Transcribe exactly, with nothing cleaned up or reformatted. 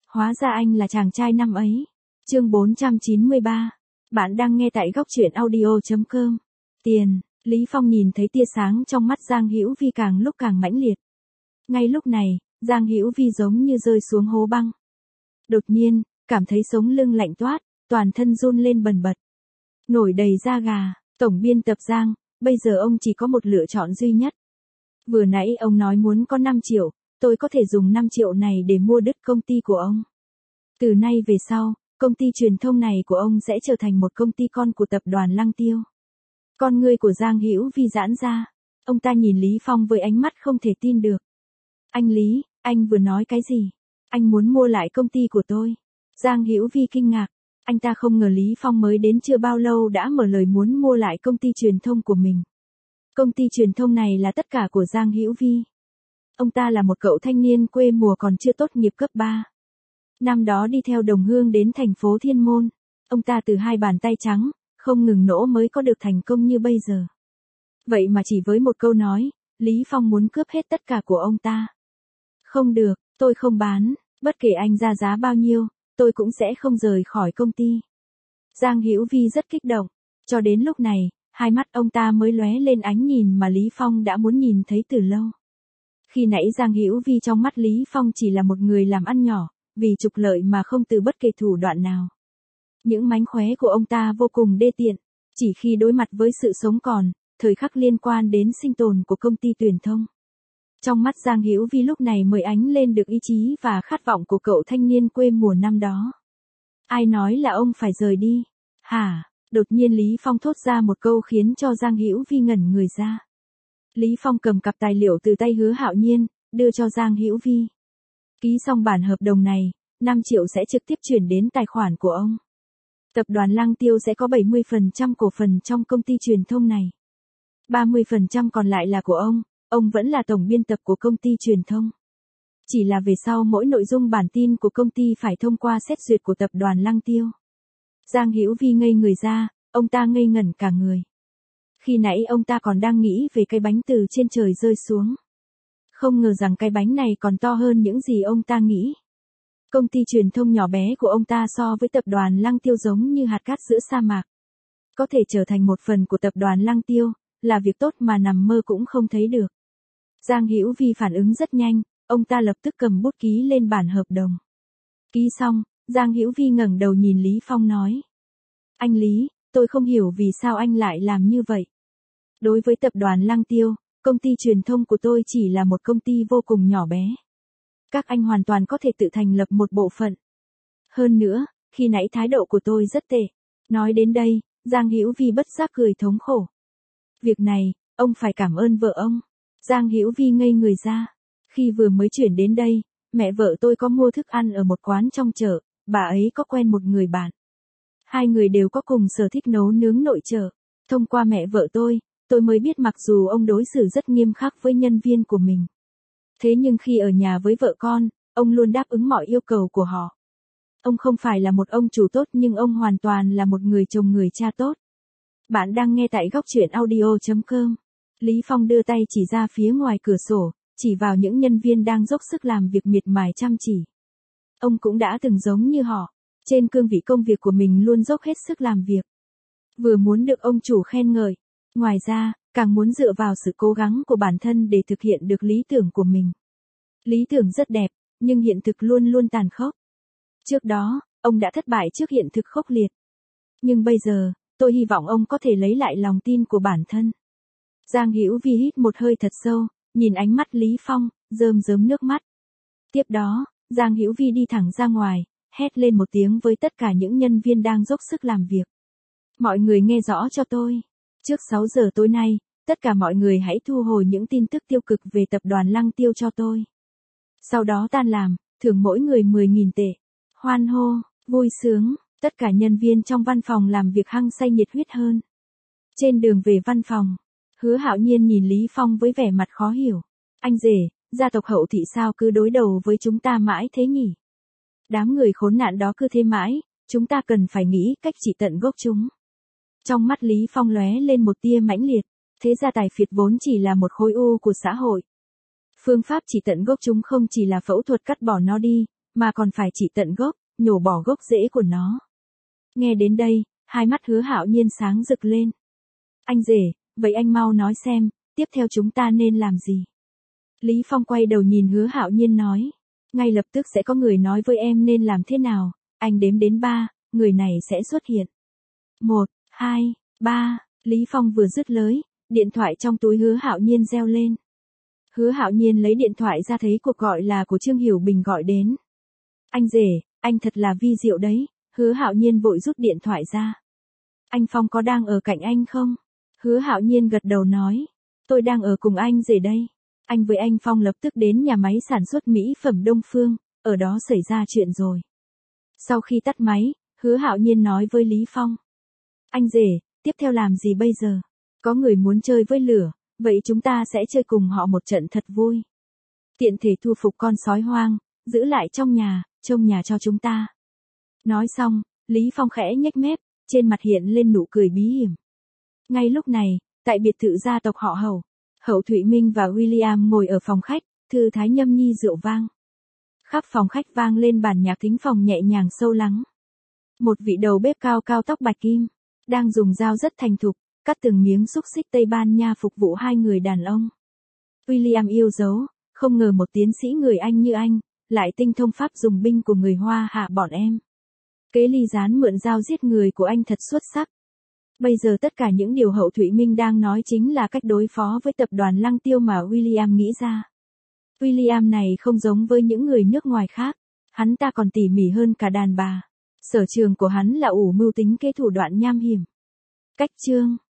Hóa ra anh là chàng trai năm ấy. Chương bốn trăm chín mươi ba. Bạn đang nghe tại góc truyện audio chấm com. Tiền, Lý Phong nhìn thấy tia sáng trong mắt Giang Hữu Vi càng lúc càng mãnh liệt. Ngay lúc này, Giang Hữu Vi giống như rơi xuống hố băng. Đột nhiên, cảm thấy sống lưng lạnh toát, toàn thân run lên bần bật. Nổi đầy da gà, tổng biên tập Giang, bây giờ ông chỉ có một lựa chọn duy nhất. Vừa nãy ông nói muốn có năm triệu, tôi có thể dùng năm triệu này để mua đứt công ty của ông. Từ nay về sau, công ty truyền thông này của ông sẽ trở thành một công ty con của tập đoàn Lăng Tiêu. Con ngươi của Giang Hữu Vi giãn ra, ông ta nhìn Lý Phong với ánh mắt không thể tin được. Anh Lý, anh vừa nói cái gì? Anh muốn mua lại công ty của tôi. Giang Hữu Vi kinh ngạc, anh ta không ngờ Lý Phong mới đến chưa bao lâu đã mở lời muốn mua lại công ty truyền thông của mình. Công ty truyền thông này là tất cả của Giang Hữu Vi. Ông ta là một cậu thanh niên quê mùa còn chưa tốt nghiệp cấp ba. Năm đó đi theo đồng hương đến thành phố Thiên Môn, ông ta từ hai bàn tay trắng, không ngừng nỗ mới có được thành công như bây giờ. Vậy mà chỉ với một câu nói, Lý Phong muốn cướp hết tất cả của ông ta. Không được, tôi không bán, bất kể anh ra giá bao nhiêu, tôi cũng sẽ không rời khỏi công ty. Giang Hữu Vi rất kích động, cho đến lúc này, hai mắt ông ta mới lóe lên ánh nhìn mà Lý Phong đã muốn nhìn thấy từ lâu. Khi nãy Giang Hữu Vi trong mắt Lý Phong chỉ là một người làm ăn nhỏ, vì trục lợi mà không từ bất kỳ thủ đoạn nào. Những mánh khóe của ông ta vô cùng đê tiện, chỉ khi đối mặt với sự sống còn, thời khắc liên quan đến sinh tồn của công ty truyền thông. Trong mắt Giang Hữu Vi lúc này mới ánh lên được ý chí và khát vọng của cậu thanh niên quê mùa năm đó. Ai nói là ông phải rời đi? Hả? Đột nhiên Lý Phong thốt ra một câu khiến cho Giang Hữu Vi ngẩn người ra. Lý Phong cầm cặp tài liệu từ tay Hứa Hạo Nhiên, đưa cho Giang Hữu Vi. Ký xong bản hợp đồng này, năm triệu sẽ trực tiếp chuyển đến tài khoản của ông. Tập đoàn Lăng Tiêu sẽ có bảy mươi phần trăm cổ phần trong công ty truyền thông này. ba mươi phần trăm còn lại là của ông, ông vẫn là tổng biên tập của công ty truyền thông. Chỉ là về sau mỗi nội dung bản tin của công ty phải thông qua xét duyệt của tập đoàn Lăng Tiêu. Giang Hữu Vi ngây người ra, ông ta ngây ngẩn cả người. Khi nãy ông ta còn đang nghĩ về cái bánh từ trên trời rơi xuống. Không ngờ rằng cái bánh này còn to hơn những gì ông ta nghĩ. Công ty truyền thông nhỏ bé của ông ta so với tập đoàn Lăng Tiêu giống như hạt cát giữa sa mạc. Có thể trở thành một phần của tập đoàn Lăng Tiêu, là việc tốt mà nằm mơ cũng không thấy được. Giang Hữu Vi phản ứng rất nhanh, ông ta lập tức cầm bút ký lên bản hợp đồng. Ký xong, Giang Hữu Vi ngẩng đầu nhìn Lý Phong nói. Anh Lý, tôi không hiểu vì sao anh lại làm như vậy. Đối với tập đoàn Lăng Tiêu, công ty truyền thông của tôi chỉ là một công ty vô cùng nhỏ bé. Các anh hoàn toàn có thể tự thành lập một bộ phận. Hơn nữa, khi nãy thái độ của tôi rất tệ. Nói đến đây, Giang Hữu Vi bất giác cười thống khổ. Việc này, ông phải cảm ơn vợ ông. Giang Hữu Vi ngây người ra. Khi vừa mới chuyển đến đây, mẹ vợ tôi có mua thức ăn ở một quán trong chợ, bà ấy có quen một người bạn. Hai người đều có cùng sở thích nấu nướng nội trợ. Thông qua mẹ vợ tôi, tôi mới biết mặc dù ông đối xử rất nghiêm khắc với nhân viên của mình. Thế nhưng khi ở nhà với vợ con, ông luôn đáp ứng mọi yêu cầu của họ. Ông không phải là một ông chủ tốt nhưng ông hoàn toàn là một người chồng người cha tốt. Bạn đang nghe tại góc truyện audio chấm com. Lý Phong đưa tay chỉ ra phía ngoài cửa sổ, chỉ vào những nhân viên đang dốc sức làm việc miệt mài chăm chỉ. Ông cũng đã từng giống như họ, trên cương vị công việc của mình luôn dốc hết sức làm việc. Vừa muốn được ông chủ khen ngợi, ngoài ra, càng muốn dựa vào sự cố gắng của bản thân để thực hiện được lý tưởng của mình. Lý tưởng rất đẹp, nhưng hiện thực luôn luôn tàn khốc. Trước đó, ông đã thất bại trước hiện thực khốc liệt. Nhưng bây giờ, tôi hy vọng ông có thể lấy lại lòng tin của bản thân. Giang Hữu Vi hít một hơi thật sâu, nhìn ánh mắt Lý Phong, rơm rớm nước mắt. Tiếp đó, Giang Hữu Vi đi thẳng ra ngoài, hét lên một tiếng với tất cả những nhân viên đang dốc sức làm việc. Mọi người nghe rõ cho tôi. Trước sáu giờ tối nay, tất cả mọi người hãy thu hồi những tin tức tiêu cực về tập đoàn Lăng Tiêu cho tôi. Sau đó tan làm, thưởng mỗi người mười nghìn tệ. Hoan hô, vui sướng, tất cả nhân viên trong văn phòng làm việc hăng say nhiệt huyết hơn. Trên đường về văn phòng, Hứa Hạo Nhiên nhìn Lý Phong với vẻ mặt khó hiểu. Anh rể, gia tộc Hậu Thị sao cứ đối đầu với chúng ta mãi thế nhỉ? Đám người khốn nạn đó cứ thế mãi, chúng ta cần phải nghĩ cách trị tận gốc chúng. Trong mắt Lý Phong lóe lên một tia mãnh liệt, thế gia tài phiệt vốn chỉ là một khối u của xã hội. Phương pháp trị tận gốc chúng không chỉ là phẫu thuật cắt bỏ nó đi, mà còn phải trị tận gốc, nhổ bỏ gốc rễ của nó. Nghe đến đây, hai mắt Hứa Hạo Nhiên sáng rực lên. Anh rể, vậy anh mau nói xem, tiếp theo chúng ta nên làm gì? Lý Phong quay đầu nhìn Hứa Hạo Nhiên nói. Ngay lập tức sẽ có người nói với em nên làm thế nào, anh đếm đến ba, người này sẽ xuất hiện. Một, hai, ba, Lý Phong vừa dứt lời, điện thoại trong túi Hứa Hạo Nhiên reo lên. Hứa Hạo Nhiên lấy điện thoại ra thấy cuộc gọi là của Trương Hiểu Bình gọi đến. Anh rể, anh thật là vi diệu đấy, Hứa Hạo Nhiên vội rút điện thoại ra. Anh Phong có đang ở cạnh anh không? Hứa Hạo Nhiên gật đầu nói. Tôi đang ở cùng anh rể đây. Anh với anh Phong lập tức đến nhà máy sản xuất mỹ phẩm Đông Phương, ở đó xảy ra chuyện rồi. Sau khi tắt máy, Hứa Hạo Nhiên nói với Lý Phong. Anh rể, tiếp theo làm gì bây giờ? Có người muốn chơi với lửa, vậy chúng ta sẽ chơi cùng họ một trận thật vui. Tiện thể thu phục con sói hoang, giữ lại trong nhà, trông nhà cho chúng ta. Nói xong, Lý Phong khẽ nhếch mép, trên mặt hiện lên nụ cười bí hiểm. Ngay lúc này, tại biệt thự gia tộc họ Hậu, Hậu Thụy Minh và William ngồi ở phòng khách, thư thái nhâm nhi rượu vang. Khắp phòng khách vang lên bản nhạc thính phòng nhẹ nhàng sâu lắng. Một vị đầu bếp cao cao tóc bạch kim, đang dùng dao rất thành thục, cắt từng miếng xúc xích Tây Ban Nha phục vụ hai người đàn ông. William yêu dấu, không ngờ một tiến sĩ người Anh như anh, lại tinh thông pháp dùng binh của người Hoa hạ bọn em. Kế ly gián mượn dao giết người của anh thật xuất sắc. Bây giờ tất cả những điều Hậu Thụy Minh đang nói chính là cách đối phó với tập đoàn Lăng Tiêu mà William nghĩ ra. William này không giống với những người nước ngoài khác, hắn ta còn tỉ mỉ hơn cả đàn bà. Sở trường của hắn là ủ mưu tính kế thủ đoạn nham hiểm. Cách chương